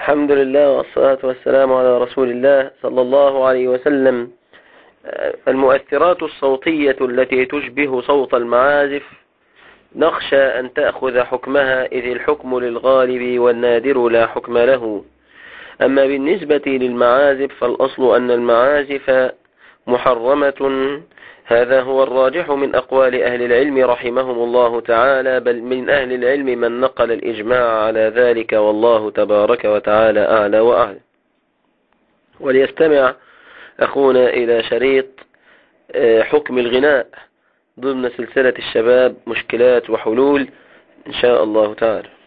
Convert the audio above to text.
الحمد لله والصلاة والسلام على رسول الله صلى الله عليه وسلم. المؤثرات الصوتية التي تشبه صوت المعازف نخشى أن تأخذ حكمها، إذ الحكم للغالب والنادر لا حكم له. أما بالنسبة للمعازف فالأصل أن المعازف محرمة، هذا هو الراجح من أقوال أهل العلم رحمهم الله تعالى، بل من أهل العلم من نقل الإجماع على ذلك، والله تبارك وتعالى أعلى وأعلى. وليستمع أخونا إلى شريط حكم الغناء ضمن سلسلة الشباب مشكلات وحلول إن شاء الله تعالى.